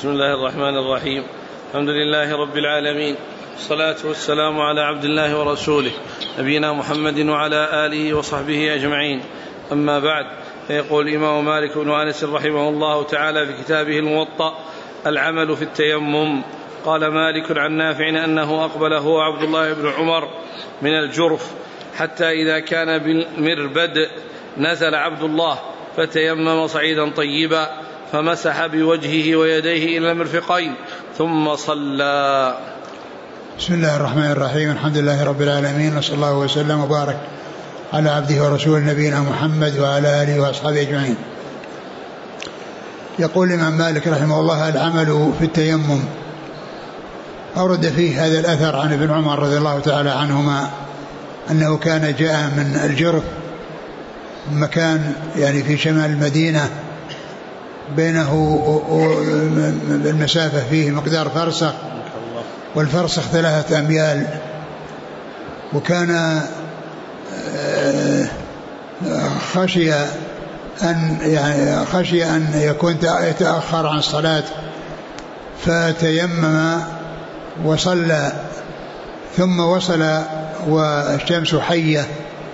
بسم الله الرحمن الرحيم. الحمد لله رب العالمين، والصلاة والسلام على عبد الله ورسوله نبينا محمد وعلى آله وصحبه أجمعين. أما بعد، فيقول الإمام مالك بن أنس رحمه الله تعالى في كتابه الموطأ: العمل في التيمم. قال مالك عن نافع أنه أقبل هو عبد الله بن عمر من الجرف، حتى إذا كان بالمربد نزل عبد الله فتيمم صعيدا طيبا فمسح بوجهه ويديه إلى المرفقين ثم صلى. بسم الله الرحمن الرحيم. الحمد لله رب العالمين، وصلى الله وسلم وبارك على عبده ورسوله نبينا محمد وعلى آله وأصحابه أجمعين. يقول الإمام مالك رحمه الله: العمل في التيمم. أورد فيه هذا الأثر عن ابن عمر رضي الله تعالى عنهما أنه كان جاء من الجرف، مكان يعني في شمال المدينة، بينه المسافة فيه مقدار فرسخ، والفرسخ 3 أميال، وكان خشي أن يكون يتأخر عن الصلاة، فتيمم وصلى، ثم وصل والشمس حية.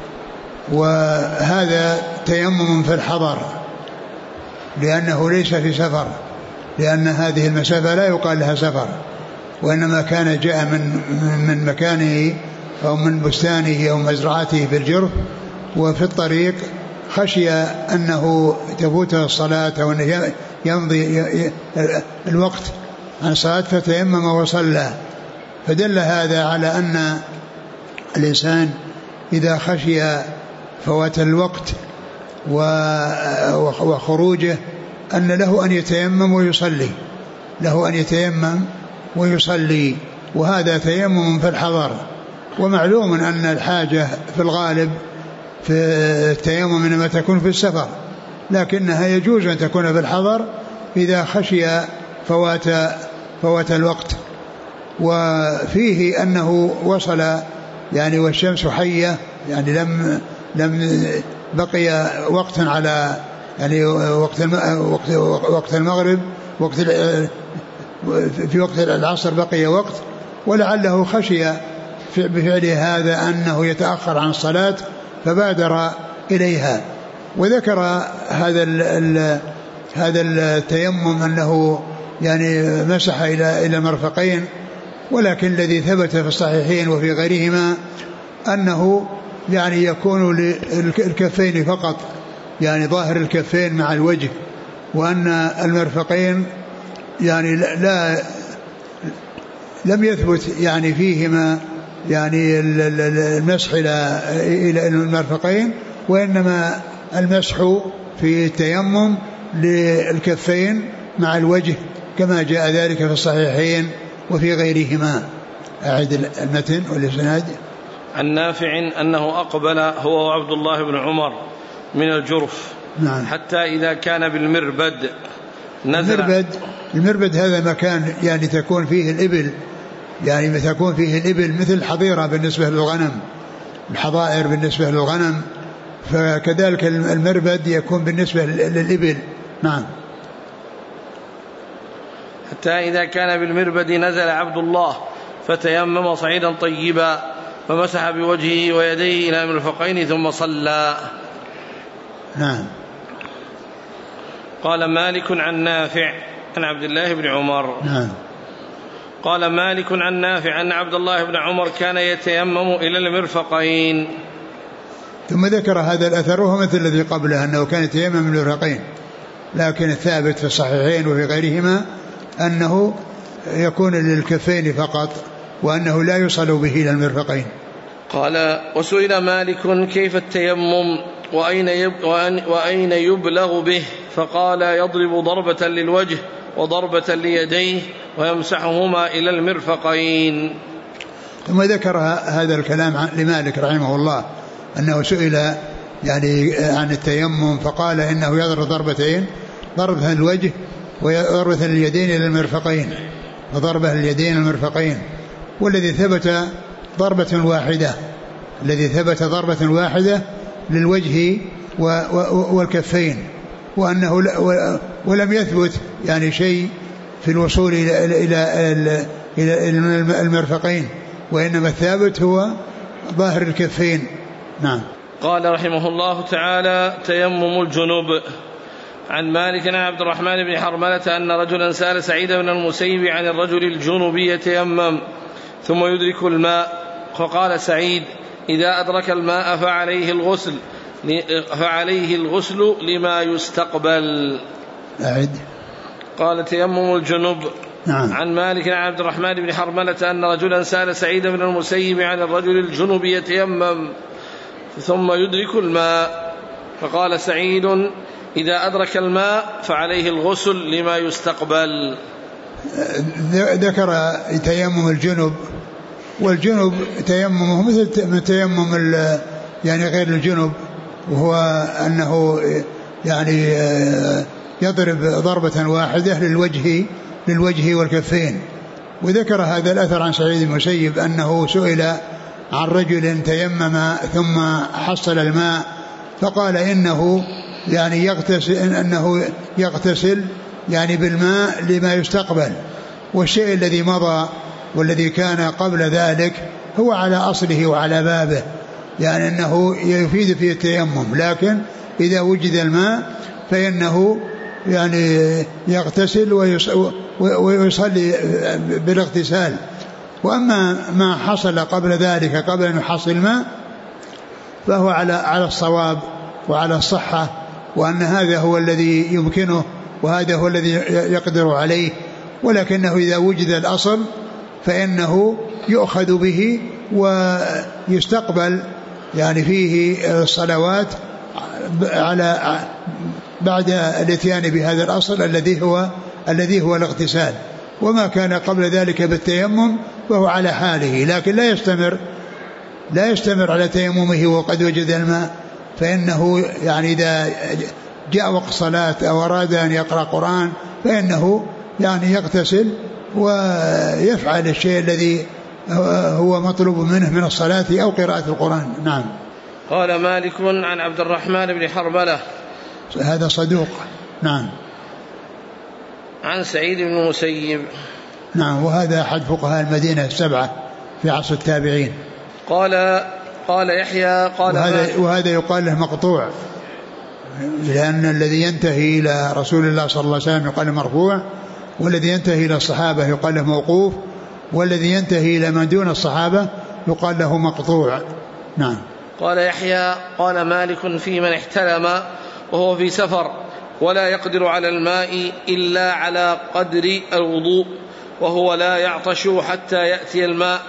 وهذا تيمم في الحضر لأنه ليس في سفر، لأن هذه المسافة لا يقال لها سفر، وإنما كان جاء من مكانه أو من بستانه أو مزرعته في الجرف، وفي الطريق خشي أنه تفوته الصلاة أو أنه يمضي الوقت عن الصلاة، فتيمم وصلى. فدل هذا على أن الإنسان إذا خشي فوات الوقت وخروجه أن له أن يتيمم ويصلي، له أن يتيمم ويصلي، وهذا تيمم في الحضر. ومعلوم أن الحاجة في الغالب في التيمم إنما تكون في السفر، لكنها يجوز أن تكون في الحضر إذا خشي فوات الوقت. وفيه أنه وصل يعني والشمس حية، يعني لم بقي وقت على يعني وقت المغرب، في وقت العصر بقي وقت، ولعله خشي بفعل هذا أنه يتأخر عن الصلاة فبادر إليها. وذكر هذا التيمم أنه يعني مسح إلى المرفقين، ولكن الذي ثبت في الصحيحين وفي غيرهما أنه يعني يكون للكفين فقط، يعني ظاهر الكفين مع الوجه، وأن المرفقين يعني لم يثبت يعني فيهما يعني المسح إلى المرفقين، وإنما المسح في التيمم للكفين مع الوجه كما جاء ذلك في الصحيحين وفي غيرهما. أعد المتن والإسناد. عن نافع أنه أقبل هو وعبد الله بن عمر من الجرف، نعم. حتى إذا كان بالمربد نزل. المربد هذا مكان يعني تكون فيه الإبل، يعني تكون فيه الإبل مثل الحظيرة بالنسبة للغنم، الحظائر بالنسبة للغنم، فكذلك المربد يكون بالنسبة للإبل. نعم. حتى إذا كان بالمربد نزل عبد الله فتيمم صعيدا طيبا فمسح بوجهه ويديه إلى المرفقين ثم صلى. نعم. قال مالك عن نافع عن عبد الله بن عمر. نعم. قال مالك عن نافع أن عبد الله بن عمر كان يتيمم إلى المرفقين. ثم ذكر هذا الأثر وهو مثل الذي قبله أنه كان يتيمم إلى المرفقين، لكن الثابت في الصحيحين وفي غيرهما أنه يكون للكفين فقط، وأنه لا يصل به إلى المرفقين. قال: وسئل مالك كيف التيمم وأين يبلغ به؟ فقال: يضرب ضربة للوجه وضربة ليديه ويمسحهما إلى المرفقين. ثم ذكر هذا الكلام لمالك رحمه الله أنه سئل يعني عن التيمم، فقال إنه يضرب ضربتين، ضربة الوجه وضربة اليدين إلى المرفقين، وضربة اليدين المرفقين. والذي ثبت ضربة واحدة للوجه والكفين، وأنه ولم يثبت يعني شيء في الوصول إلى المرفقين، وإنما الثابت هو ظاهر الكفين. نعم. قال رحمه الله تعالى: تيمم الجنوب. عن مالك عن عبد الرحمن بن حرملة أن رجلا سأل سعيد بن المسيب عن الرجل الجنوب يتيمم ثم يدرك الماء، فقال سعيد: إذا أدرك الماء فعليه الغسل لما يستقبل. أعد. قال: تيمم الجنوب. نعم. عن مالك عن عبد الرحمن بن حرملة أن رجلا سأل سعيد بن المسيب عن الرجل الجنوب يتيمم ثم يدرك الماء، فقال سعيد: إذا أدرك الماء فعليه الغسل لما يستقبل. ذكر تيمم الجنب، والجنب تيممه مثل تيمم يعني غير الجنب، وهو أنه يعني يضرب ضربة واحدة للوجه والكفين. وذكر هذا الأثر عن سعيد بن المسيب أنه سئل عن رجل تيمم ثم حصل الماء، فقال إنه يعني يغتسل يعني بالماء لما يستقبل، والشيء الذي مضى والذي كان قبل ذلك هو على أصله وعلى بابه، يعني أنه يفيد فيه التيمم، لكن إذا وجد الماء فإنه يعني يغتسل ويصلي بالاغتسال. وأما ما حصل قبل ذلك قبل أن يحصل الماء فهو على الصواب وعلى الصحة، وأن هذا هو الذي يمكنه وهذا هو الذي يقدر عليه، ولكنه إذا وجد الأصل فإنه يؤخذ به ويستقبل يعني فيه الصلوات على بعد الاتيان بهذا الأصل الذي هو الاغتسال. وما كان قبل ذلك بالتيمم فهو على حاله، لكن لا يستمر على تيممه وقد وجد الماء، فإنه يعني إذا جاء وقت صلاة أو أراد أن يقرأ قرآن فإنه يعني يغتسل ويفعل الشيء الذي هو مطلوب منه من الصلاة أو قراءة القرآن. نعم. قال مالك عن عبد الرحمن بن حرملة هذا صدوق. نعم. عن سعيد بن المسيب. نعم. وهذا أحد فقهاء المدينة السبعة في عصر التابعين. قال يحيى وهذا يقال له مقطوع، لأن الذي ينتهي إلى رسول الله صلى الله عليه وسلم يقال له مرفوع، والذي ينتهي إلى الصحابة يقال له موقوف، والذي ينتهي إلى من دون الصحابة يقال له مقطوع. نعم. قال يحيى قال مالك في من احتلم وهو في سفر ولا يقدر على الماء إلا على قدر الوضوء وهو لا يعطش حتى يأتي الماء،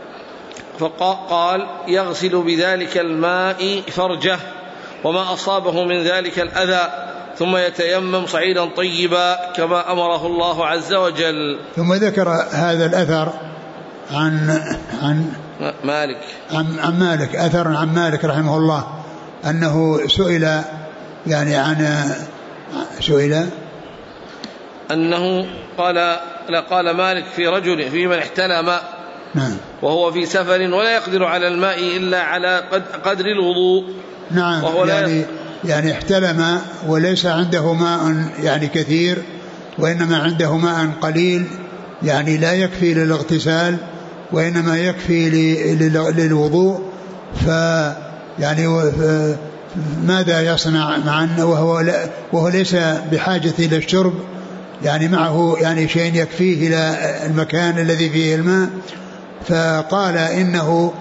فقال يغسل بذلك الماء فرجه وما أصابه من ذلك الأذى ثم يتيمم صعيدا طيبا كما أمره الله عز وجل. ثم ذكر هذا الأثر عن مالك أثر عن مالك رحمه الله أنه سئل يعني أنه قال مالك في رجل في من احتلم نعم وهو في سفر ولا يقدر على الماء إلا على قدر الوضوء. نعم. يعني احتلم وليس عنده ماء يعني كثير، وإنما عنده ماء قليل يعني لا يكفي للاغتسال وإنما يكفي للوضوء، يعني ماذا يصنع مع أنه وهو ليس بحاجة إلى الشرب، يعني معه يعني شيء يكفيه إلى المكان الذي فيه الماء، فقال إنه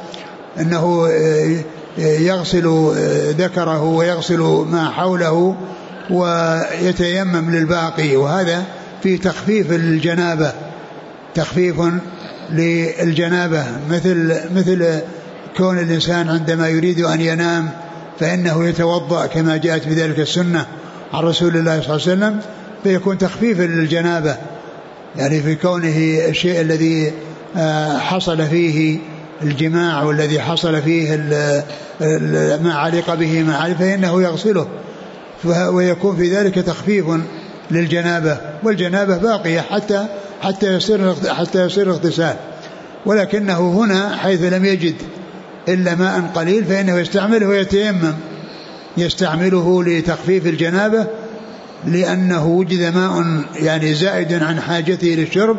يغسل ذكره ويغسل ما حوله ويتيمم للباقي، وهذا في تخفيف الجنابة، تخفيف للجنابة، مثل كون الإنسان عندما يريد أن ينام فإنه يتوضأ كما جاءت بذلك السنة عن رسول الله صلى الله عليه وسلم، فيكون تخفيف للجنابة يعني في كونه الشيء الذي حصل فيه الجماع والذي حصل فيه ما علق به ما علق فإنه يغسله، ويكون في ذلك تخفيف للجنابة، والجنابة باقية حتى يصير اغتسال، ولكنه هنا حيث لم يجد إلا ماء قليل فإنه يستعمله ويتيمم، يستعمله لتخفيف الجنابة لأنه وجد ماء يعني زائد عن حاجته للشرب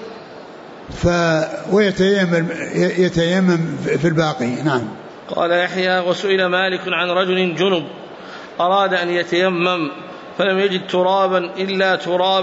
ويتيمم في الباقي. نعم. قال يحيى: وسئل مالك عن رجل جنب أراد أن يتيمم فلم يجد ترابا إلا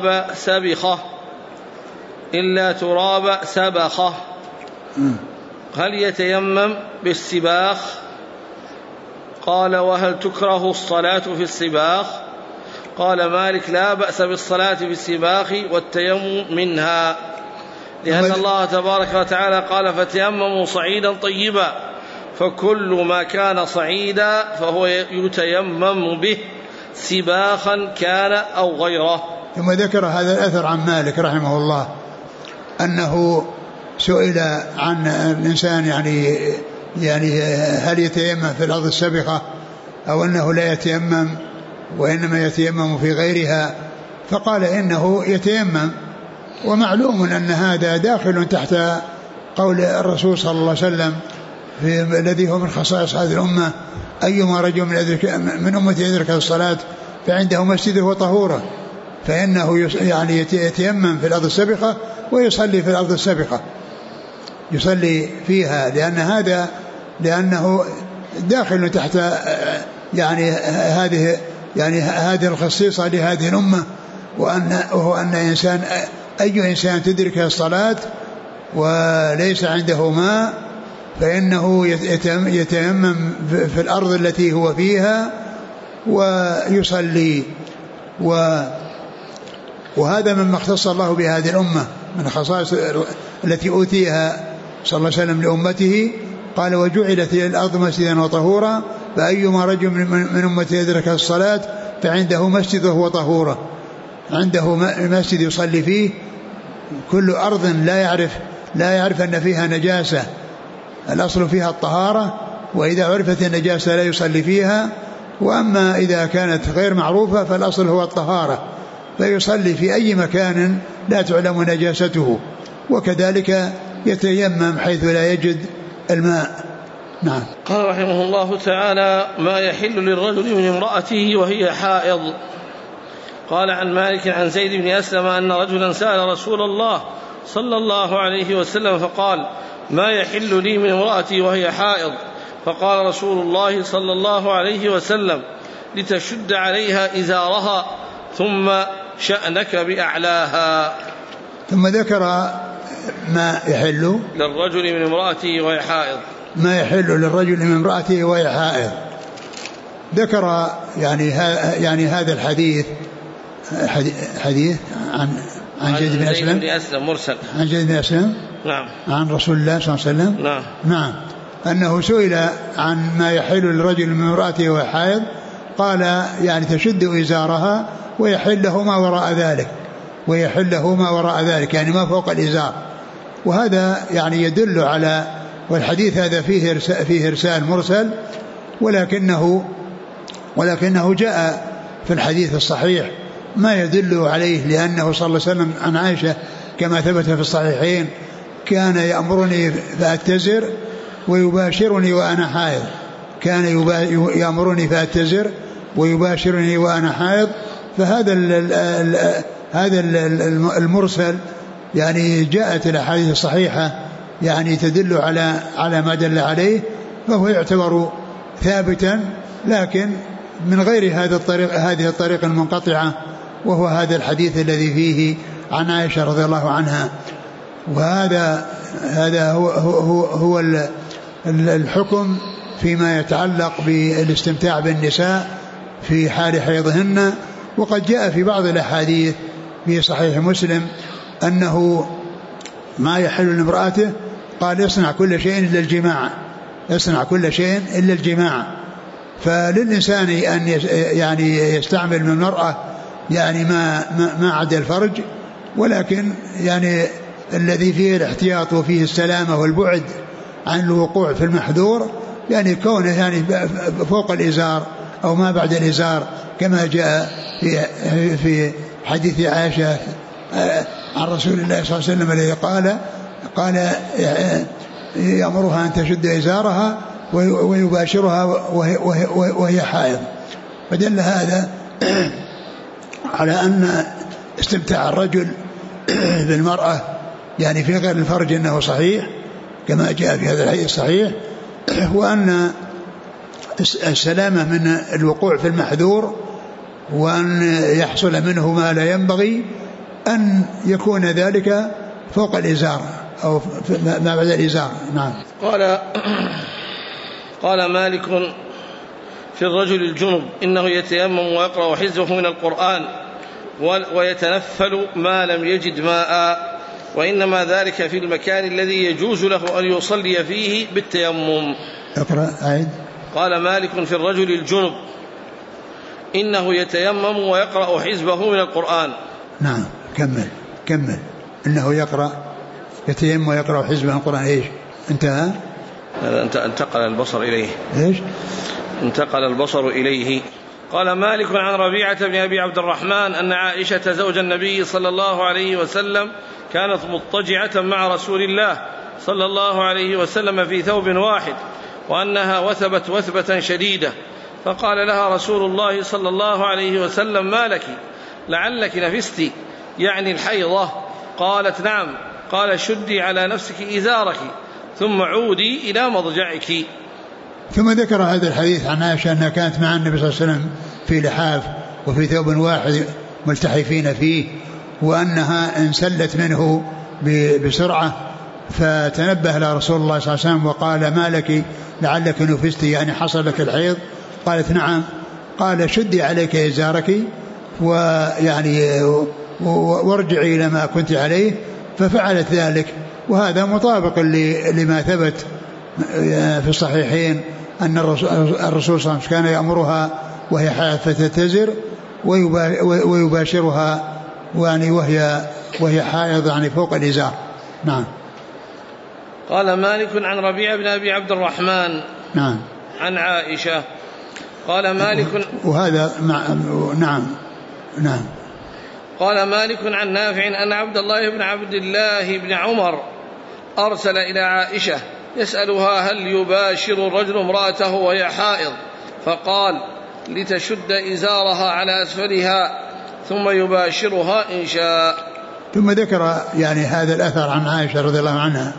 تراب سبخة هل يتيمم بالسباخ؟ قال: وهل تكره الصلاة في السباخ؟ قال مالك: لا بأس بالصلاة في السباخ والتيمم منها، لأن الله تبارك وتعالى قال: فتيمموا صعيدا طيبا، فكل ما كان صعيدا فهو يتيمم به سباخا كان أو غيره. ثم ذكر هذا الأثر عن مالك رحمه الله أنه سئل عن الإنسان يعني هل يتيمم في الأرض السابقة أو أنه لا يتيمم وإنما يتيمم في غيرها، فقال إنه يتيمم. ومعلوم أن هذا داخل تحت قول الرسول صلى الله عليه وسلم الذي هو من خصائص هذه الأمة: أيما رجل من أمتي يدرك الصلاة فعنده مسجده وطهوره، فإنه يعني يتيمم في الأرض السابقة ويصلي في الأرض السابقة، يصلي فيها، لأنه داخل تحت يعني هذه الخصيصة لهذه الأمة، وهو أن أي إنسان تدرك الصلاة وليس عنده ماء فإنه يتيمم في الأرض التي هو فيها ويصلي. وهذا مما اختص الله بهذه الأمة من خصائص التي أوتيها صلى الله عليه وسلم لأمته. قال: وجعلت الأرض مسجدا وطهورا، فأيما رجل من أمتي يدرك الصلاة فعنده مسجده وطهوره، عنده مسجد يصلي فيه. كل أرض لا يعرف أن فيها نجاسة، الأصل فيها الطهارة، وإذا عرفت النجاسة لا يصلي فيها. وأما إذا كانت غير معروفة فالأصل هو الطهارة، فيصلي في أي مكان لا تعلم نجاسته، وكذلك يتيمم حيث لا يجد الماء. نعم. قال رحمه الله تعالى: ما يحل للرجل من امرأته وهي حائض. قال عن مالك عن زيد بن أسلم أن رجلا سأل رسول الله صلى الله عليه وسلم فقال: ما يحل لي من امرأتي وهي حائض؟ فقال رسول الله صلى الله عليه وسلم: لتشد عليها إزارها ثم شأنك بأعلاها. ثم ذكر ما يحل للرجل من امرأته وهي حائض، ما يحل للرجل من امرأته وهي حائض. ذكر يعني هذا الحديث حديث عن زيد بن أسلم مرسل عن زيد بن أسلم. نعم. عن رسول الله صلى الله عليه وسلم. نعم. أنه سئل عن ما يحل للرجل من امرأته وهي حائض، قال يعني تشد إزارها ويحل له ما وراء ذلك، يعني ما فوق الإزار. وهذا يعني يدل على، والحديث هذا فيه إرسال مرسل، ولكنه جاء في الحديث الصحيح ما يدل عليه، لأنه صلى الله عليه وسلم عن عائشة كما ثبت في الصحيحين: كان يأمرني فأتزر ويباشرني وأنا حائض. كان يأمرني فأتزر ويباشرني وأنا حائض. فهذا المرسل يعني جاءت الأحاديث الصحيحة يعني تدل على ما دل عليه، فهو يعتبر ثابتا، لكن من غير هذه الطريقة المنقطعة، وهو هذا الحديث الذي فيه عن عائشة رضي الله عنها. وهذا هو الحكم فيما يتعلق بالاستمتاع بالنساء في حال حيضهن. وقد جاء في بعض الأحاديث في صحيح مسلم أنه ما يحل لامرأته، قال: يصنع كل شيء إلا الجماع. فللإنسان أن يعني يستعمل من المرأة يعني ما عدا الفرج، ولكن يعني الذي فيه الاحتياط وفيه السلامة والبعد عن الوقوع في المحذور، يعني كونه يعني فوق الإزار أو ما بعد الإزار، كما جاء في حديث عائشة عن رسول الله صلى الله عليه وسلم الذي قال يأمرها أن تشد إزارها ويباشرها وهي حائض. فدل هذا على أن استمتاع الرجل بالمرأة يعني في غير الفرج أنه صحيح كما جاء في هذا الحديث الصحيح، وأن السلامة من الوقوع في المحذور وأن يحصل منه ما لا ينبغي أن يكون ذلك فوق الإزار أو ما بعد الإزار. نعم. قال مالك في الرجل الجنب إنه يتيمم ويقرأ حزبه من القرآن ويتنفل ما لم يجد ماء، وإنما ذلك في المكان الذي يجوز له أن يصلي فيه بالتيمم. اقرأ عيد. قال مالك في الرجل الجنب إنه يتيمم ويقرأ حزبه من القرآن. نعم كمل إنه يتيمم ويقرأ حزبه من القرآن. إيش انتهى؟ انتقل البصر إليه. إيش انتقل البصر إليه. قال مالك عن ربيعة بن أبي عبد الرحمن أن عائشة زوج النبي صلى الله عليه وسلم كانت مضطجعة مع رسول الله صلى الله عليه وسلم في ثوب واحد، وأنها وثبت وثبة شديدة، فقال لها رسول الله صلى الله عليه وسلم: ما لك؟ لعلك نفست، يعني الحيضة. قالت: نعم. قال: شدي على نفسك إزارك ثم عودي إلى مضجعك. ثم ذكر هذا الحديث عن عائشة أنها كانت مع النبي صلى الله عليه وسلم في لحاف وفي ثوب واحد ملتحفين فيه، وأنها انسلت منه بسرعة، فتنبه لها رسول الله صلى الله عليه وسلم وقال: ما لك؟ لعلك نفست، يعني حصل لك الحيض. قالت: نعم. قال: شدي عليك إزارك ويعني وارجعي إلى ما كنت عليه، ففعلت ذلك. وهذا مطابق لما ثبت في الصحيحين أن الرسول صلى الله عليه وسلم كان يأمرها وهي حائض فتتزر ويباشرها يعني وهي حائض يعني فوق الإزار. نعم. قال مالك عن ربيعة بن أبي عبد الرحمن نعم عن عائشة قال مالك وهذا نعم. قال مالك عن نافع أن عبد الله بن عمر أرسل إلى عائشة يسألها: هل يباشر الرجل امرأته وهي حائض؟ فقال: لتشد إزارها على أسفلها ثم يباشرها إن شاء. ثم ذكر يعني هذا الأثر عن عائشة رضي الله عنها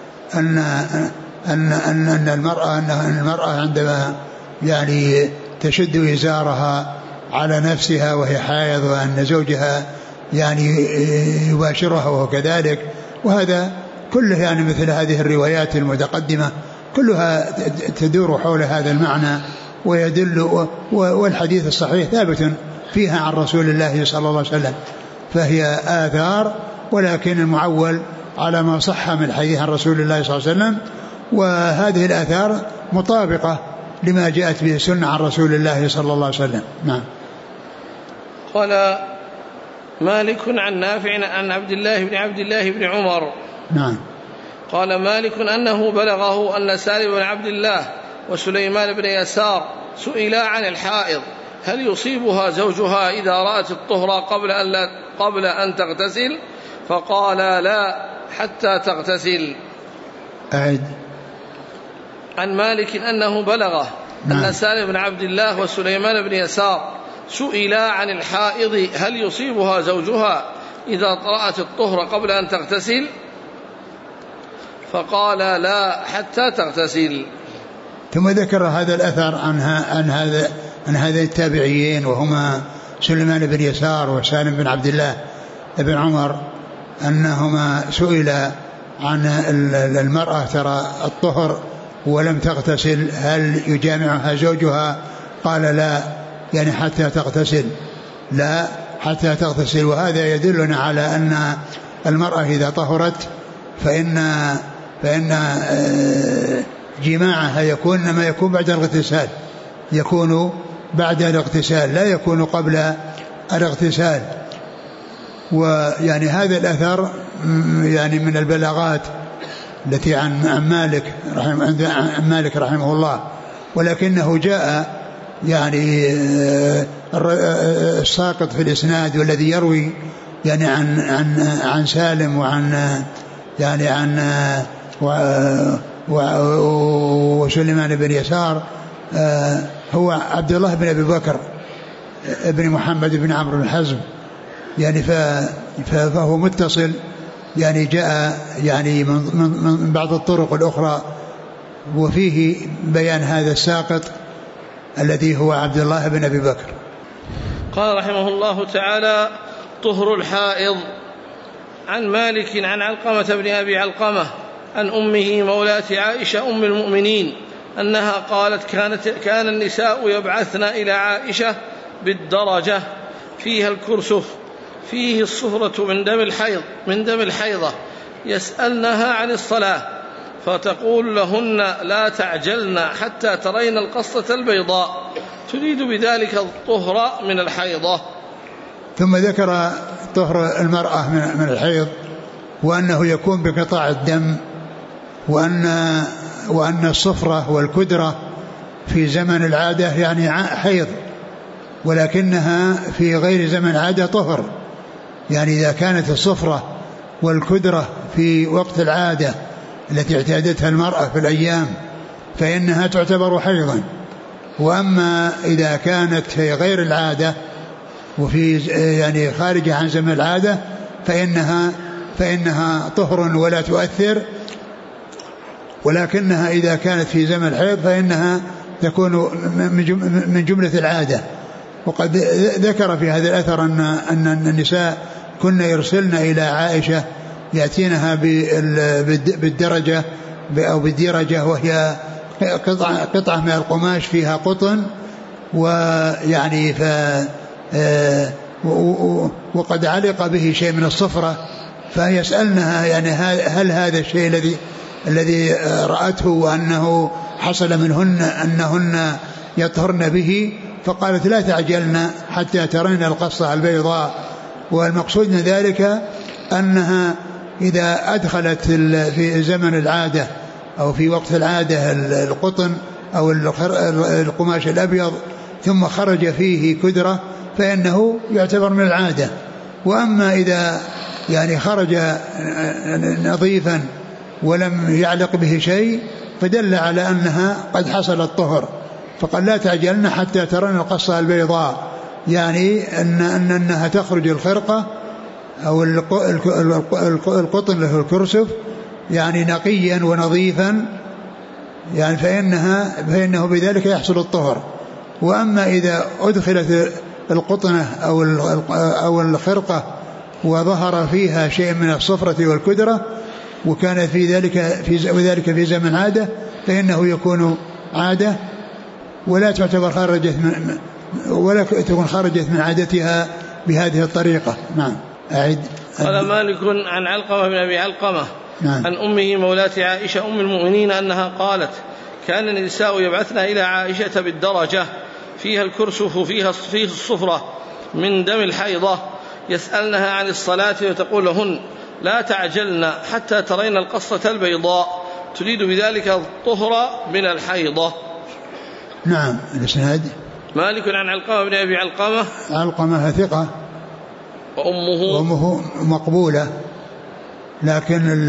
أن المرأة عندما يعني تشد إزارها على نفسها وهي حائض وأن زوجها يعني يباشرها وهو كذلك. وهذا كله يعني مثل هذه الروايات المتقدمة كلها تدور حول هذا المعنى ويدل، والحديث الصحيح ثابت فيها عن رسول الله صلى الله عليه وسلم، فهي آثار ولكن المعول على ما صح من الحديث عن رسول الله صلى الله عليه وسلم، وهذه الآثار مطابقة لما جاءت به السنة عن رسول الله صلى الله عليه وسلم. نعم. قال مالك عن نافع عن عبد الله بن عمر. نعم. قال مالك أنه بلغه أن سالم بن عبد الله وسليمان بن يسار سئلا عن الحائض: هل يصيبها زوجها إذا رأت الطهر قبل أن تغتسل؟ فقال: لا حتى تغتسل. أعد. عن مالك أنه بلغه أن سالم بن عبد الله وسليمان بن يسار سئلا عن الحائض: هل يصيبها زوجها إذا رأت الطهر قبل أن تغتسل؟ فقال: لا حتى تغتسل. ثم ذكر هذا الأثر عن هذا التابعيين وهما سليمان بن يسار وسالم بن عبد الله بن عمر أنهما سئلا عن المرأة ترى الطهر ولم تغتسل هل يجامعها زوجها؟ قال: لا، يعني حتى تغتسل، لا حتى تغتسل. وهذا يدلنا على أن المرأة إذا طهرت فإن جماعها يكون ما يكون بعد الاغتسال، يكون بعد الاغتسال لا يكون قبل الاغتسال. ويعني هذا الأثر يعني من البلاغات التي عن مالك رحمه الله، ولكنه جاء يعني الساقط في الإسناد والذي يروي يعني عن سالم وعن وسليمان بن يسار هو عبد الله بن أبي بكر ابن محمد بن عمرو بن حزم يعني فهو متصل يعني جاء يعني من بعض الطرق الأخرى، وفيه بيان هذا الساقط الذي هو عبد الله بن أبي بكر. قال رحمه الله تعالى: طهر الحائض. عن مالك عن علقمة بن أبي علقمة عن أمه مولاة عائشة أم المؤمنين أنها قالت: كان النساء يبعثن إلى عائشة بالدرجة فيها الكرسف فيه الصفرة من دم الحيضة يسألنها عن الصلاة فتقول لهن: لا تعجلن حتى ترين القصة البيضاء، تريد بذلك الطهر من الحيضة. ثم ذكر طهر المرأة من الحيض، وأنه يكون بقطاع الدم، وأن الصفرة والكدرة في زمن العادة يعني حيض، ولكنها في غير زمن العادة طهر. يعني إذا كانت الصفرة والكدرة في وقت العادة التي اعتادتها المرأة في الأيام فإنها تعتبر حيضا، وأما إذا كانت في غير العادة وفي يعني خارجة عن زمن العادة فإنها طهر ولا تؤثر، ولكنها إذا كانت في زمن الحيض فإنها تكون من جملة العادة. وقد ذكر في هذا الأثر أن النساء كن يرسلن إلى عائشة يأتينها بالدرجة أو بالدرجة، وهي قطعة من القماش فيها قطن، ويعني وقد علق به شيء من الصفرة، فيسألنها يعني هل هذا الشيء الذي رأته وأنه حصل منهن أنهن يطهرن به؟ فقالت: لا تعجلن حتى ترين القصة البيضاء. والمقصود من ذلك أنها إذا أدخلت في زمن العادة أو في وقت العادة القطن أو القماش الأبيض ثم خرج فيه كدرة فإنه يعتبر من العادة. وأما إذا يعني خرج نظيفا ولم يعلق به شيء فدل على أنها قد حصل الطهر. فقال: لا تعجلن حتى ترين القصة البيضاء، يعني أنها تخرج الخرقة أو القطن له الكرسف يعني نقيا ونظيفا، يعني فإنه بذلك يحصل الطهر. وأما إذا أدخلت القطنة أو الخرقة وظهر فيها شيء من الصفرة والكدرة وكان في ذلك في زمن عادة فإنه يكون عادة ولا تعتبر خرجت من عادتها بهذه الطريقة. نعم. أعد. قال مالك عن علقمة بن أبي علقمة عن أمه مولاة عائشة أم المؤمنين أنها قالت: كان النساء يبعثن إلى عائشة بالدرجة فيها الكرسف فيه الصفرة من دم الحيضة يسألنها عن الصلاة وتقول لهن: لا تعجلن حتى ترين القصة البيضاء، تريد بذلك الطهر من الحيضة. نعم. الإسناد: مالك عن علقمة بن أبي علقمة. علقمة ثقة وأمه مقبولة، لكن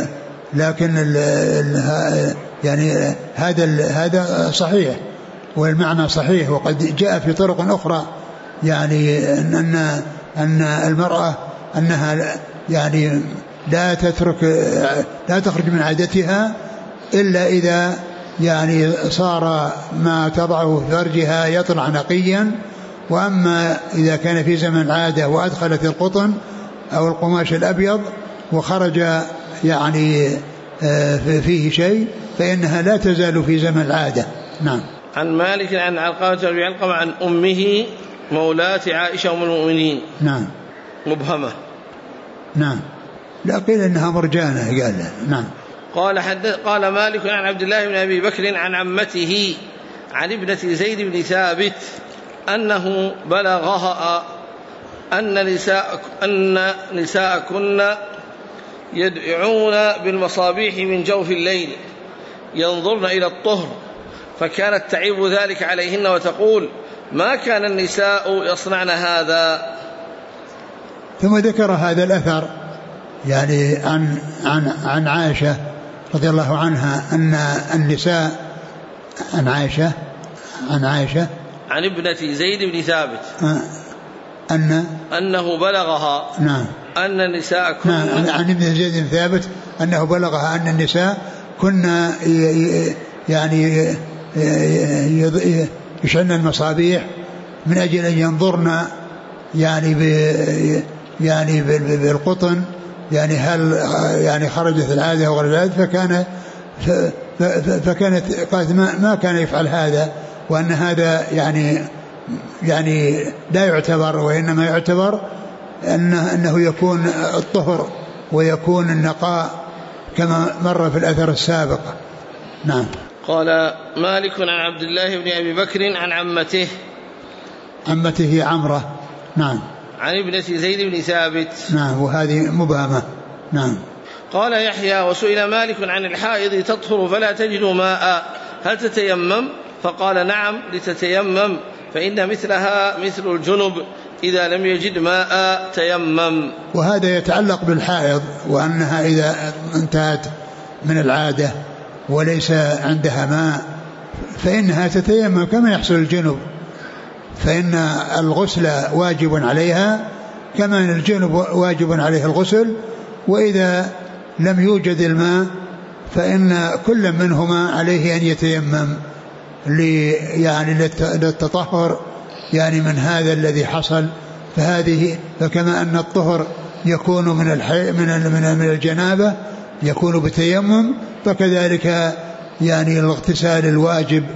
يعني هذا صحيح والمعنى صحيح. وقد جاء في طرق أخرى يعني أن المرأة أنها يعني لا تخرج من عادتها إلا إذا يعني صار ما تضعه في فرجها يطلع نقيا. وأما إذا كان في زمن العادة وأدخلت القطن أو القماش الأبيض وخرج يعني فيه شيء فإنها لا تزال في زمن العادة. نعم. عن مالك عن علقمة بن علقمة عن أمه مولاة عائشة أم المؤمنين. نعم. مبهمة. نعم. لا قيل إنها مرجانة قال. نعم. قال مالك عن عبد الله بن أبي بكر عن عمته عن ابنة زيد بن ثابت أنه بلغها أن نساء كن يدعون بالمصابيح من جوف الليل ينظرن إلى الطهر، فكانت تعيب ذلك عليهن وتقول: ما كان النساء يصنعن هذا. ثم ذكر هذا الأثر يعني عن عائشة رضي الله عنها أن النساء عن عن ابنة زيد بن ثابت أنه بلغها نعم أن النساء كنا عن ابنة زيد بن ثابت أنه بلغها أن النساء كنا يعني يشعلن المصابيح من أجل أن ينظرن يعني بالقطن يعني هل يعني خرجت العادة أو غير العادة، فكانت قالت ما كان يفعل هذا، وأن هذا يعني لا يعتبر، وإنما يعتبر أنه يكون الطهر ويكون النقاء كما مر في الأثر السابق. نعم. قال مالك عن عبد الله بن أبي بكر عن عمته عمرة نعم عن ابنة زيد بن ثابت نعم، وهذه مبهمة. نعم. قال يحيى وسئل مالك عن الحائض تطهر فلا تجد ماء هل تتيمم؟ فقال نعم لتتيمم، فإن مثلها مثل الجنب إذا لم يجد ماء تيمم. وهذا يتعلق بالحائض، وأنها إذا انتهت من العادة وليس عندها ماء فإنها تتيمم كما يحصل الجنب، فإن الغسل واجب عليها كما أن الجنب واجب عليه الغسل، وإذا لم يوجد الماء فإن كل منهما عليه أن يتيمم للتطهر يعني من هذا الذي حصل. فكما أن الطهر يكون من الجنابة يكون بتيمم، فكذلك يعني الاغتسال الواجب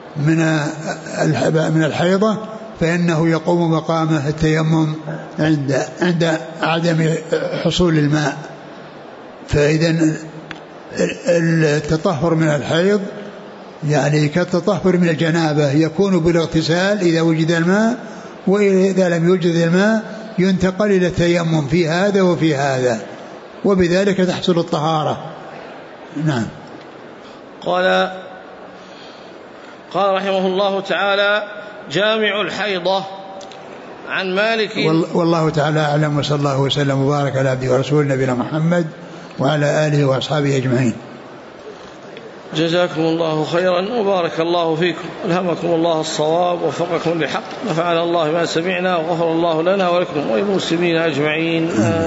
من الحيضة فإنه يقوم مقامه التيمم عند عدم حصول الماء. فإذا التطهر من الحيض يعني كالتطهر من الجنابة يكون بالاغتسال إذا وجد الماء، وإذا لم يوجد الماء ينتقل إلى التيمم في هذا وفي هذا، وبذلك تحصل الطهارة. نعم. قال رحمه الله تعالى جامع الحيضة عن مالك. والله تعالى أعلم، وصلى الله وسلم وبارك على عبده ورسوله نبينا محمد وعلى آله وأصحابه أجمعين. جزاكم الله خيرا وبارك الله فيكم، ألهمكم الله الصواب ووفقكم للحق، نفعنا الله ما سمعنا وغفر الله لنا ولكم وللمسلمين أجمعين.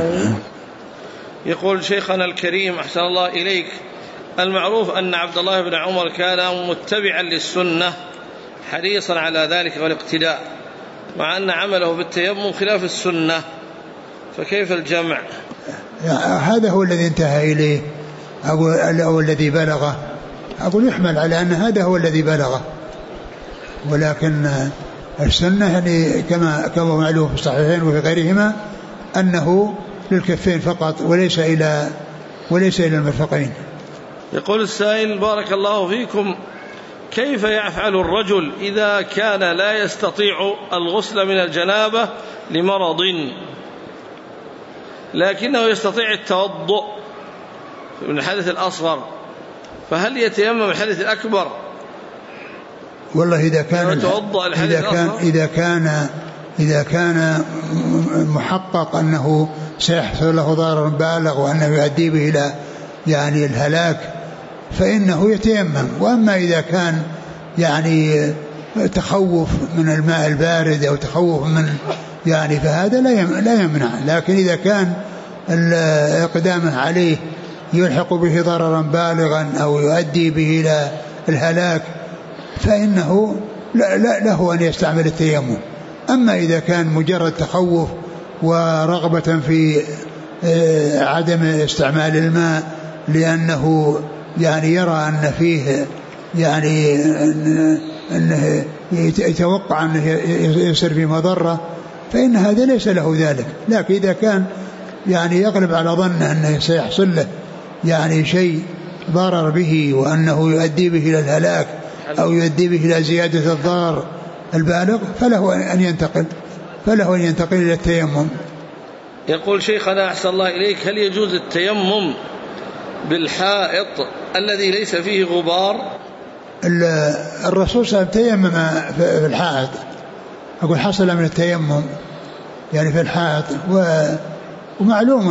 يقول شيخنا الكريم أحسن الله إليك، المعروف أن عبد الله بن عمر كان متبعا للسنة حريصا على ذلك والاقتداء، مع أن عمله بالتيمم خلاف السنة، فكيف الجمع؟ هذا هو الذي انتهى إليه أو الذي بلغه، أقول يحمل على أن هذا هو الذي بلغه، ولكن السنة يعني كما معلوم في الصحيحين وفي غيرهما أنه للكفين فقط وليس إلى المرفقين. يقول السائل بارك الله فيكم، كيف يفعل الرجل إذا كان لا يستطيع الغسل من الجنابة لمرض لكنه يستطيع التوضؤ من الحدث الأصغر، فهل يتيمم الحدث الأكبر؟ والله إذا كان محقق أنه سيحصل له ضرر بالغ وأنه يؤدي به إلى يعني الهلاك فإنه يتيمم. وأما إذا كان يعني تخوف من الماء البارد أو تخوف من يعني فهذا لا يمنع، لكن إذا كان إقدامه عليه يلحق به ضررا بالغا أو يؤدي به إلى الهلاك فإنه له أن يستعمل التيمم. أما إذا كان مجرد تخوف ورغبة في عدم استعمال الماء لأنه يعني يرى أن فيه يعني أنه يتوقع أنه يصير في مضرة فإن هذا ليس له ذلك. لكن إذا كان يعني يغلب على ظنه أنه سيحصل له يعني شيء ضرر به وأنه يؤدي به إلى الهلاك أو يؤدي به إلى زيادة الضرر البالغ فله أن ينتقل إلى التيمم. يقول شيخنا أحسن الله إليك، هل يجوز التيمم بالحائط الذي ليس فيه غبار؟ الرسول صلى الله عليه وسلم تيمم في الحائط، أقول حصل من التيمم يعني في الحائط. ومعلوم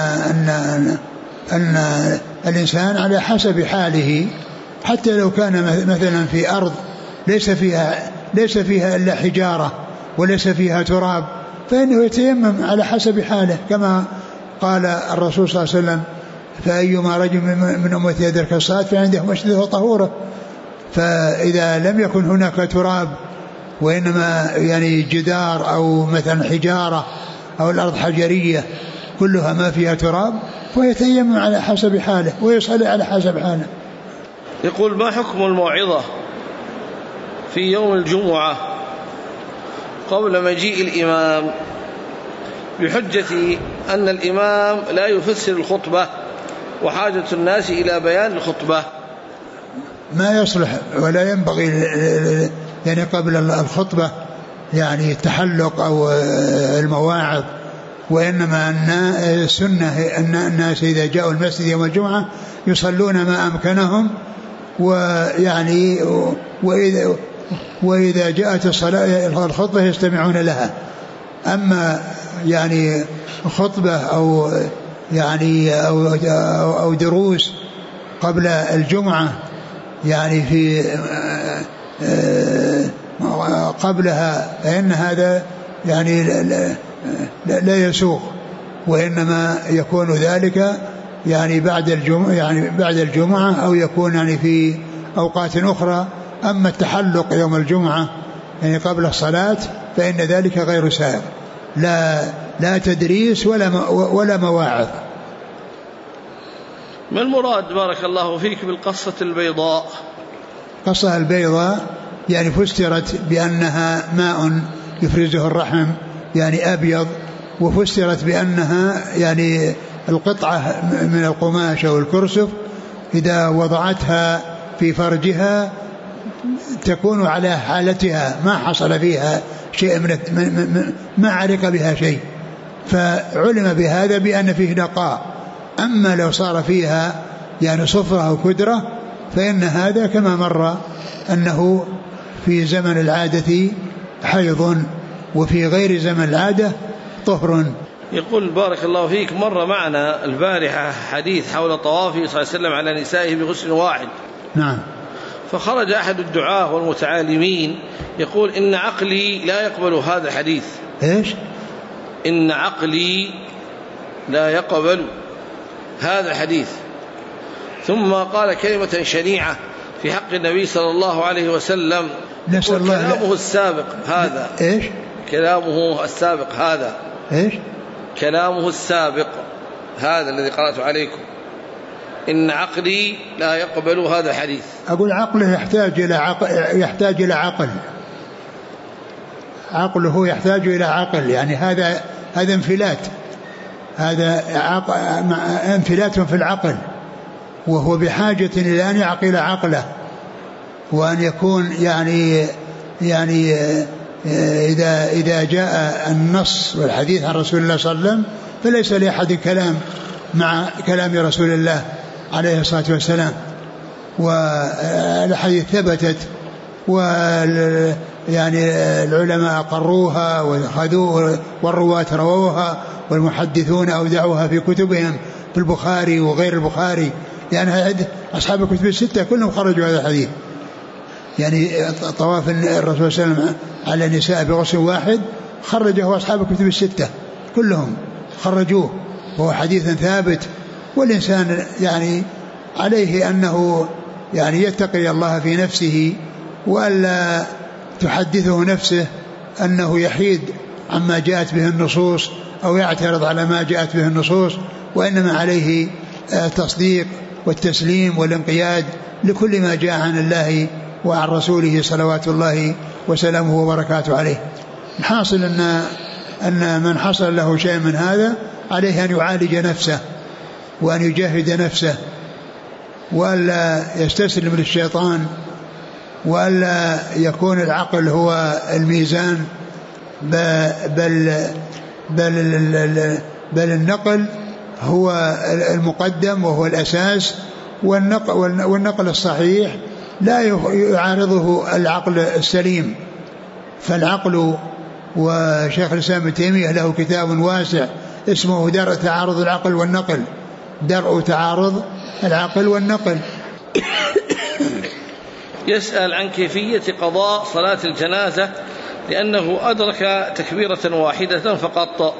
أن الإنسان على حسب حاله، حتى لو كان مثلا في أرض ليس فيها ليس فيها إلا حجارة وليس فيها تراب فإنه يتيمم على حسب حاله، كما قال الرسول صلى الله عليه وسلم: فأيما رجل من أمتي يدرك الصلاة فعنده مسجده طهوره. فإذا لم يكن هناك تراب وإنما يعني جدار أو مثلا حجارة أو الأرض حجرية كلها ما فيها تراب فيتيمم على حسب حاله ويصلي على حسب حاله. يقول: ما حكم الموعظة في يوم الجمعة قبل مجيء الإمام بحجة أن الإمام لا يفسر الخطبة وحاجة الناس إلى بيان الخطبة؟ ما يصلح ولا ينبغي يعني قبل الخطبة يعني التحلق أو المواعظ، وإنما السنة أن الناس إذا جاءوا المسجد يوم الجمعة يصلون ما أمكنهم، ويعني وإذا جاءت الخطبة يستمعون لها. أما يعني خطبة أو يعني أو دروس قبل الجمعة يعني في قبلها فإن هذا يعني لا يسوغ، وإنما يكون ذلك يعني بعد الجمعة أو يكون يعني في أوقات أخرى. أما التحلق يوم الجمعة يعني قبل الصلاة فإن ذلك غير سائغ، لا تدريس ولا مواعظ. ما المراد بارك الله فيك بالقصة البيضاء؟ قصة البيضاء يعني فسرت بأنها ماء يفرزه الرحم يعني أبيض، وفسرت بأنها يعني القطعة من القماش أو الكرسف إذا وضعتها في فرجها تكون على حالتها ما حصل فيها شيء ما علق بها شيء، فعلم بهذا بأن فيه نقاء. أما لو صار فيها يعني صفرة أو كدرة فإن هذا كما مر أنه في زمن العادة حيض وفي غير زمن العادة طهر. يقول بارك الله فيك: مر معنا البارحة حديث حول طوافه صلى الله عليه وسلم على نسائه بغسل واحد. نعم. فخرج أحد الدعاة والمتعالمين يقول: إن عقلي لا يقبل هذا الحديث. إيش؟ إن عقلي لا يقبل هذا الحديث. ثم قال كلمة شنيعة في حق النبي صلى الله عليه وسلم. نسأل الله كلامه السابق هذا. إيش؟ كلامه السابق هذا. إيش؟ كلامه السابق هذا الذي قرأت عليكم: إن عقلي لا يقبل هذا الحديث. أقول عقله يحتاج إلى عقل. عقله يحتاج إلى عقل، يعني هذا انفلات، هذا انفلات في العقل، وهو بحاجة إلى أن يعقل عقله، وأن يكون يعني إذا جاء النص والحديث عن رسول الله صلى الله عليه وسلم فليس لأحد كلام مع كلام رسول الله عليه الصلاة والسلام. والحديث ثبتت يعني العلماء أقروها وخذوها والرواة رووها والمحدثون أودعوها في كتبهم في البخاري وغير البخاري، يعني أصحاب الكتب الستة كلهم خرجوا هذا الحديث. يعني طواف الرسول صلى الله عليه وسلم على النساء بغسل واحد خرجه أصحاب الكتب الستة كلهم خرجوه، وهو حديث ثابت. والإنسان يعني عليه أنه يعني يتقي الله في نفسه وألا تحدثه نفسه أنه يحيد عما جاءت به النصوص أو يعترض على ما جاءت به النصوص، وإنما عليه التصديق والتسليم والانقياد لكل ما جاء عن الله وعن رسوله صلوات الله وسلامه وبركاته عليه. الحاصل أن من حصل له شيء من هذا عليه أن يعالج نفسه وأن يجاهد نفسه وألا يستسلم للشيطان، وألا يكون العقل هو الميزان، بل النقل هو المقدم وهو الأساس، والنقل الصحيح لا يعارضه العقل السليم. فالعقل، وشيخ الإسلام ابن تيمية له كتاب واسع اسمه درء تعارض العقل والنقل، درء تعارض العقل والنقل. يسأل عن كيفية قضاء صلاة الجنازة لأنه أدرك تكبيرة واحدة فقط.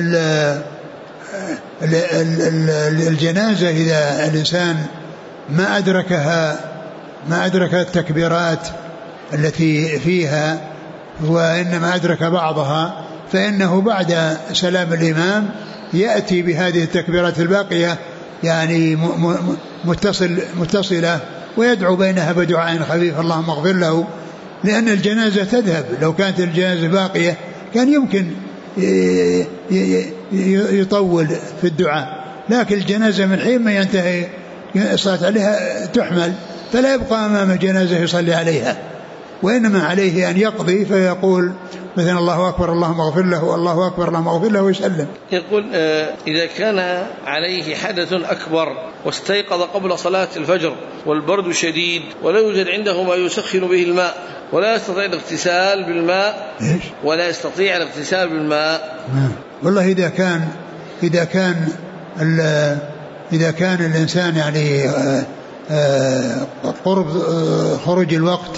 الجنازة إذا الإنسان ما أدرك التكبيرات التي فيها وإنما أدرك بعضها، فإنه بعد سلام الإمام يأتي بهذه التكبيرات الباقية يعني متصلة ويدعو بينها بدعاء خفيف اللهم اغفر له، لأن الجنازة تذهب. لو كانت الجنازة باقية كان يمكن يطول في الدعاء، لكن الجنازة من حين ما ينتهي الصلاة عليها تحمل، فلا يبقى أمام جنازة يصلي عليها، وإنما عليه أن يقضي فيقول مثلا الله أكبر اللهم اغفر له، الله أكبر اللهم اغفر له، ويسلم. يقول إذا كان عليه حدث أكبر واستيقظ قبل صلاة الفجر والبرد شديد ولا يوجد عنده ما يسخن به الماء ولا يستطيع الاغتسال بالماء والله إذا كان الإنسان يعني قرب خروج الوقت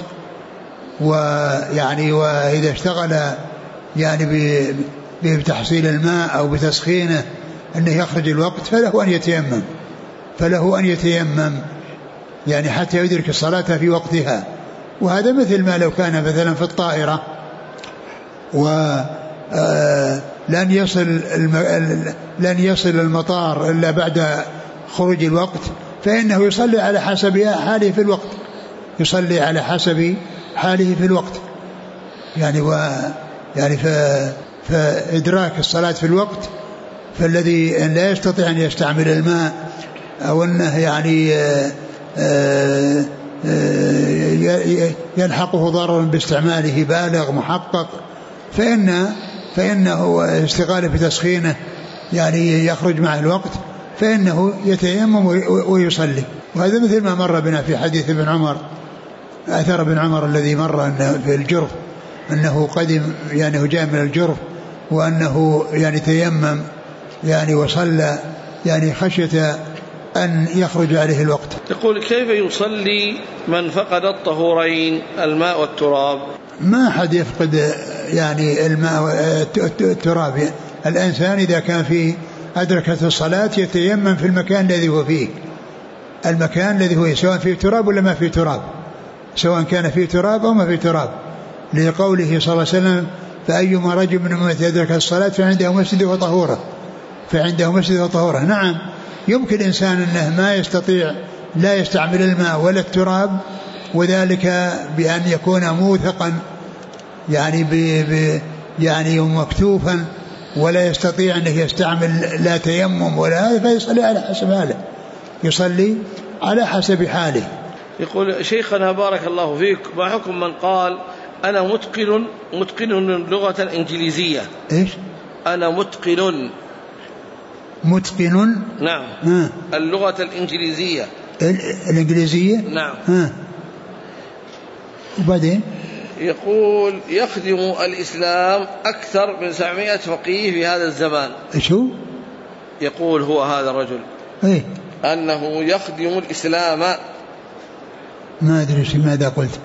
ويعني وإذا اشتغل يعني بتحصيل الماء أو بتسخينه أنه يخرج الوقت فله أن يتيمم يعني حتى يدرك الصلاة في وقتها. وهذا مثل ما لو كان مثلا في الطائرة لن يصل المطار إلا بعد خروج الوقت، فإنه يصلي على حسب حاله في الوقت يعني فإدراك الصلاة في الوقت، فالذي لا يستطيع أن يستعمل الماء أو أنه يعني يلحقه ضرر باستعماله بالغ محقق، فإنه استغاله بتسخينه يعني يخرج معه الوقت، فإنه يتيمم ويصلي. وهذا مثل ما مر بنا في حديث ابن عمر، أثر ابن عمر الذي مر أنه في الجرف أنه قدم يعني جاء من الجرف وأنه يعني تيمم يعني وصلى يعني خشية أن يخرج عليه الوقت. يقول كيف يصلي من فقد الطهورين الماء والتراب؟ ما حد يفقد يعني الماء والتراب. الإنسان إذا كان في أدركت الصلاة يتيمم في المكان الذي هو فيه، المكان الذي هو سواء فيه تراب ولا ما فيه تراب، سواء كان فيه تراب أو ما فيه تراب، لقوله صلى الله عليه وسلم فأيما رجل من أمتي أدرك الصلاة فعنده مسجد وطهورة. نعم يمكن الإنسان أنه ما يستطيع لا يستعمل الماء ولا التراب، وذلك بأن يكون موثقا يعني مكتوفا ولا يستطيع أنه يستعمل لا تيمم ولا هذا، فيصلي على حسب حاله. يقول شيخنا بارك الله فيك، ما حكم من قال أنا متقن اللغة الإنجليزية؟ إيش؟ أنا متقن نعم اللغة الإنجليزية. الإنجليزية نعم. وبعدين يقول يخدم الإسلام أكثر من 700 فقيه في هذا الزمان. شو يقول هو هذا الرجل؟ إيه؟ أنه يخدم الإسلام. ما أدري ماذا قلت.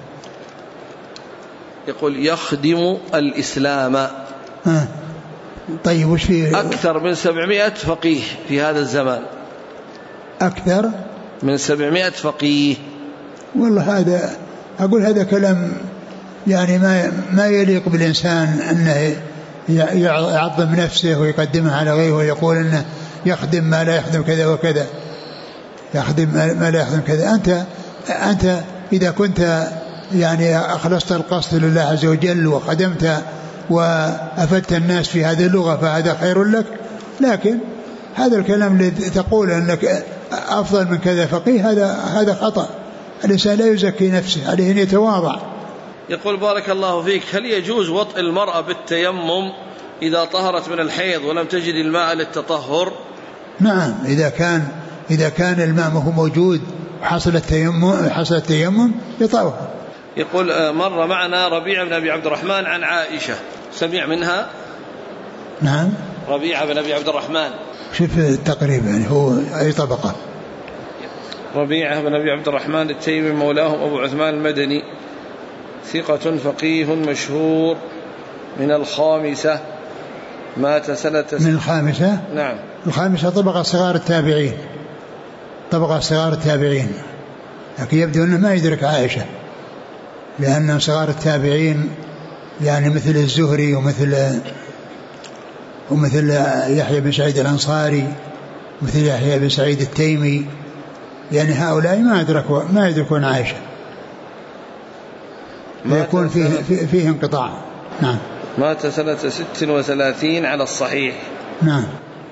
يقول يخدم الإسلام. طيب وش فيه؟ أكثر من 700 فقيه في هذا الزمان. أكثر من 700 فقيه. والله هذا أقول هذا كلام يعني ما يليق بالإنسان أنه يعظم نفسه ويقدمها على غيره ويقول أنه يخدم ما لا يخدم كذا وكذا، يخدم ما لا يخدم كذا. أنت إذا كنت يعني أخلصت القصد لله عز وجل وخدمت وأفدت الناس في هذه اللغة فهذا خير لك، لكن هذا الكلام الذي تقول أنك أفضل من كذا فقيه هذا خطأ. الإنسان لا يزكي نفسه، عليه أن يتواضع. يقول بارك الله فيك، هل يجوز وطئ المرأة بالتيمم إذا طهرت من الحيض ولم تجد الماء للتطهر؟ نعم، إذا كان الماء هو موجود وحصل التيمم يطهر. يقول مر معنا ربيعة بن أبي عبد الرحمن عن عائشة، سمع منها. نعم، ربيعة بن أبي عبد الرحمن. شوف التقريب يعني هو أي طبقة؟ ربيعة بن أبي عبد الرحمن التيمي مولاهم أبو عثمان المدني، ثقة فقيه مشهور، من الخامسة، مات سنة من الخامسة. نعم. الخامسة طبقة صغار التابعين، طبقة صغار التابعين، لكن يبدو أنه ما يدرك عائشة، لأن صغار التابعين يعني مثل الزهري ومثل يحيى بن سعيد الأنصاري، مثل يحيى بن سعيد التيمي، يعني هؤلاء ما يدركون عائشة، يكون فيه انقطاع. نعم. مات سنة 36 على الصحيح. نعم.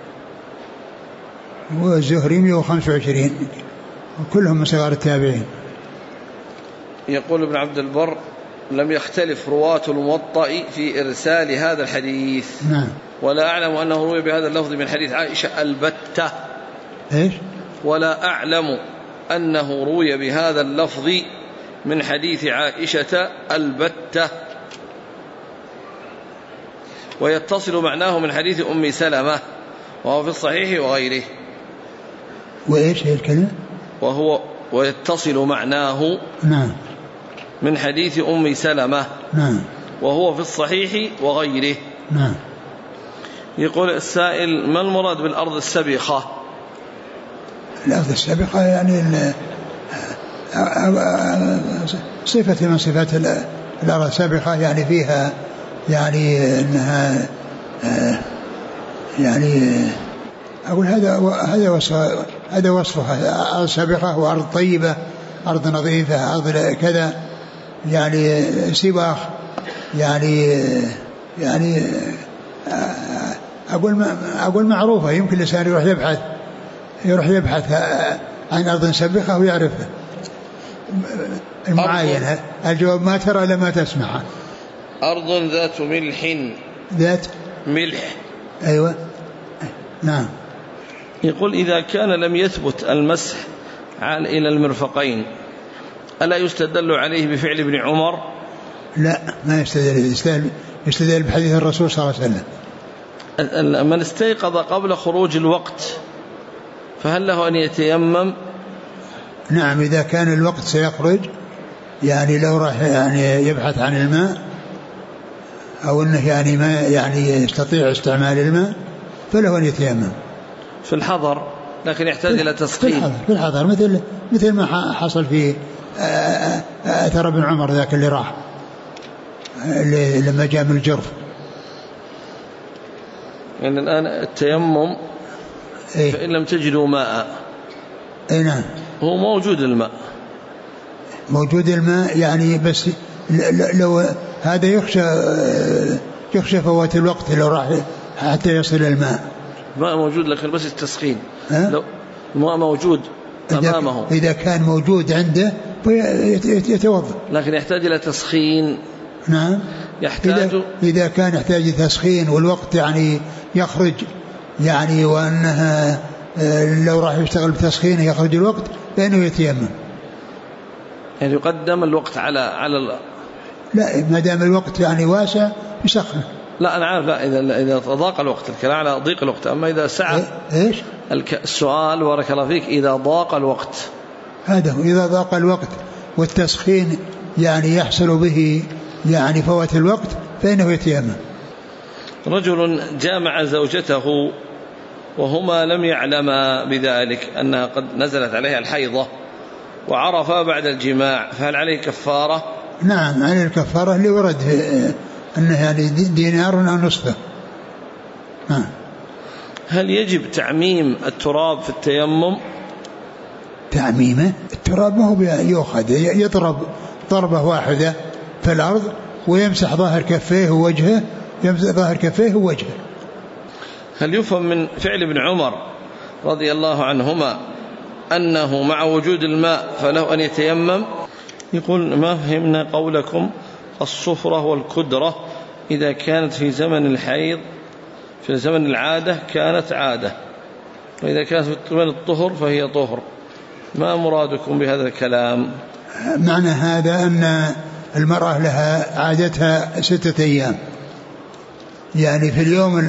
والزهري 125، وكلهم من صغار التابعين. يقول ابن عبد البر: لم يختلف رواة الموطأ في إرسال هذا الحديث. نعم. ولا أعلم أنه روي بهذا اللفظ من حديث عائشة البتة. إيش؟ ولا أعلم أنه روي بهذا اللفظ من حديث عائشة البتة، ويتصل معناه من حديث أم سلمة، وهو في الصحيح وغيره. وإيش هي الكلمة؟ ويتصل معناه. نعم. من حديث أم سلمة. نعم. وهو في الصحيح وغيره. نعم. يقول السائل: ما المراد بالأرض السبخة؟ الأرض السبخة يعني صفة من صفات الأرض السبخة، يعني فيها يعني أنها يعني أقول هذا وصفها، أرض سابقة وأرض طيبة، أرض نظيفة، أرض كذا، يعني سباخ، يعني أقول معروفة. يمكن الإنسان يروح يبحث عن أرض سابقة ويعرفها المعاينة. الجواب: ما ترى لما تسمع. أرض ذات ملح. ذات ملح. أيوة. نعم. يقول: إذا كان لم يثبت المسح إلى المرفقين ألا يستدل عليه بفعل ابن عمر؟ لا، ما يستدل بحديث الرسول صلى الله عليه وسلم. من استيقظ قبل خروج الوقت فهل له أن يتيمم؟ نعم، إذا كان الوقت سيخرج، يعني لو راح يعني يبحث عن الماء، أو أنه يعني ما يعني يستطيع استعمال الماء، فله أن يتيمم. في الحضر، لكن يحتاج إلى تسخين. في الحضر مثل ما حصل في أثر ابن عمر ذاك اللي راح لما جاء من الجرف. يعني الآن التيمم إيه؟ فإن لم تجدوا ماء. إيه نعم. هو موجود الماء يعني، بس لو هذا يخشى فوات الوقت لو راح حتى يصل الماء. الماء موجود، لكن بس التسخين. لو الماء موجود أمامه، إذا كان موجود عنده يتوضأ، لكن يحتاج إلى تسخين. نعم. إذا كان يحتاج تسخين والوقت يعني يخرج، يعني وأنها لو راح يشتغل بتسخين يخرج الوقت، فإنه يتيمم. يعني يقدم الوقت على لا، ما دام الوقت يعني واسع يسخن. لا أنا عارف، لا إذا ضاق الوقت، الكلام على ضيق الوقت. أما إذا سعى إيش السؤال بارك الله فيك، إذا ضاق الوقت، هذا هو. إذا ضاق الوقت والتسخين يعني يحصل به يعني فوات الوقت، فإنه يتيمم. رجل جامع زوجته وهما لم يعلما بذلك أنها قد نزلت عليها الحيضة، وعرفا بعد الجماع، فهل عليه كفارة؟ نعم، عليه الكفارة اللي ورد أنه يعني دينار أو نصفه. هل يجب تعميم التراب في التيمم؟ تعميمه التراب ما هو يأخذ يضرب ضربة واحدة في الأرض ويمسح ظاهر كفيه ووجهه، يمسح ظاهر كفيه ووجهه. هل يفهم من فعل ابن عمر رضي الله عنهما أنه مع وجود الماء فله أن يتيمم؟ يقول: ما فهمنا قولكم الصفرة والكدرة إذا كانت في زمن الحيض، في زمن العادة كانت عادة، وإذا كانت في زمن الطهر فهي طهر. ما مرادكم بهذا الكلام؟ معنى هذا أن المرأة لها عادتها 6 أيام، يعني في اليوم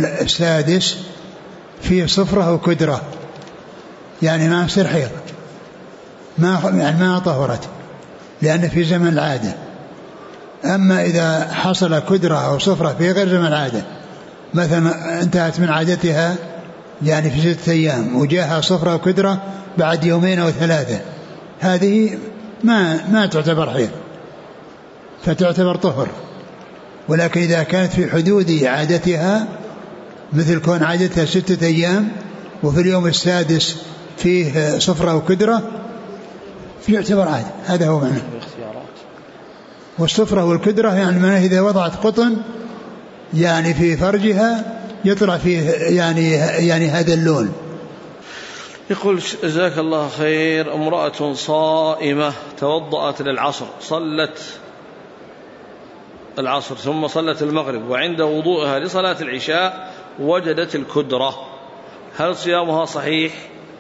السادس في صفرة وكدرة، يعني ما يصير حيض، ما طهرت لأن في زمن العادة. أما إذا حصل كدرة أو صفرة في غير زمن العادة، مثلا انتهت من عادتها يعني في 6 أيام وجاءها صفرة وكدرة بعد 2 أو 3، هذه ما تعتبر حيض فتعتبر طهر. ولكن إذا كانت في حدود عادتها، مثل كون عادتها 6 أيام وفي اليوم السادس فيه صفرة وكدرة يعتبر عادة، هذا هو معنى. والصفرة والكدرة يعني معناه إذا وضعت قطن يعني في فرجها يطلع فيه يعني هذا اللون. يقول جزاك الله خير: امرأة صائمة توضأت للعصر، صلت العصر ثم صلت المغرب، وعند وضوءها لصلاة العشاء وجدت الكدرة، هل صيامها صحيح؟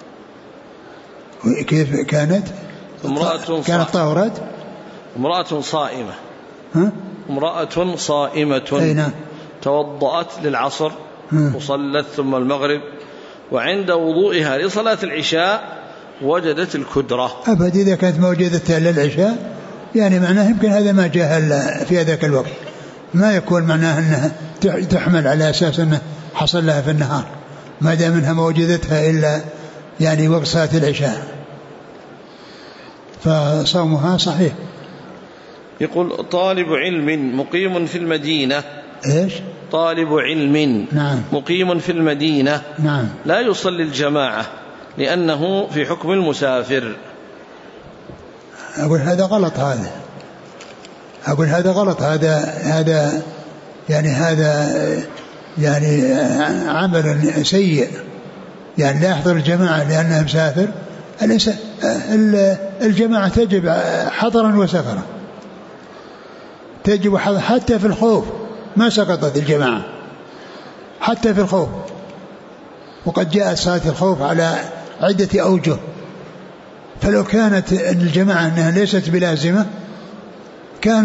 كيف كانت طهرت؟ امرأة صائمة. امرأة صائمة توضأت للعصر وصلت ثم المغرب، وعند وضوئها لصلاة العشاء وجدت الكدرة. أبد إذا كانت موجودة للعشاء يعني معناه يمكن هذا ما جاء في ذاك الوقت، ما يكون معناه أنها تحمل على أساس أنه حصل لها في النهار، ما دام منها موجودتها إلا يعني وقت صلاة العشاء فصومها صحيح. يقول: طالب علم مقيم في المدينة. إيش؟ طالب علم. نعم. مقيم في المدينة. نعم. لا يصلي الجماعة لأنه في حكم المسافر. أقول هذا غلط، هذا يعني عمل سيء، يعني لا يحضر الجماعة لأنه مسافر. الجماعة تجب حضرا وسفرا، تجب حتى في الخوف ما سقطت الجماعة، حتى في الخوف. وقد جاءت صلاة الخوف على عدة أوجه، فلو كانت الجماعة أنها ليست بلازمة كان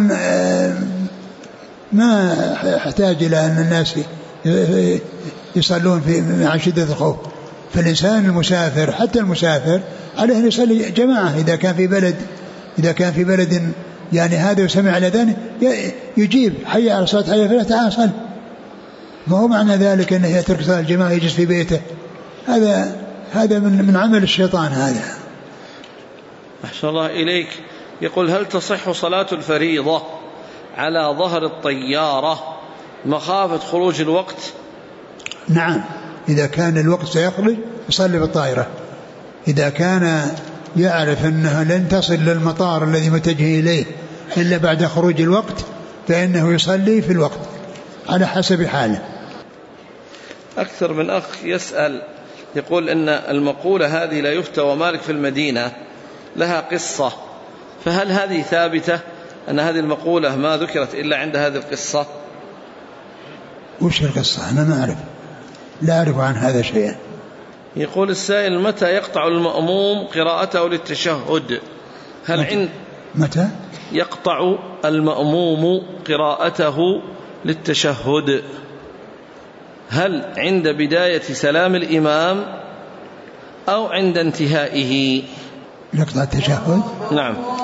ما احتاج إلى أن الناس يصلون مع شدة الخوف. فالإنسان المسافر حتى المسافر عليه أن يصلي جماعة إذا كان في بلد يعني هذا يسمع الأذان يجيب حي على صلاة حي فلا تعال صل. ما هو معنى ذلك أنه يترك صلاة الجماعة يجلس في بيته، هذا من عمل الشيطان هذا. أحسن الله إليك. يقول: هل تصح صلاة الفريضة على ظهر الطيارة مخافة خروج الوقت؟ نعم، إذا كان الوقت سيخرج يصلي بالطائرة. إذا كان يعرف أنها لن تصل للمطار الذي متجه إليه إلا بعد خروج الوقت فإنه يصلي في الوقت على حسب حاله. أكثر من أخ يسأل يقول إن المقولة هذه لا يفتى ومالك في المدينة لها قصة، فهل هذه ثابتة أن هذه المقولة ما ذكرت إلا عند هذه القصة؟ وش القصة؟ أنا ما أعرف، لا أعرف عن هذا شيئا. يقول السائل: متى يقطع المأموم قراءته للتشهد؟ متى يقطع المأموم قراءته للتشهد؟ هل عند بداية سلام الإمام أو عند انتهائه؟ يقطع التشهد؟ نعم.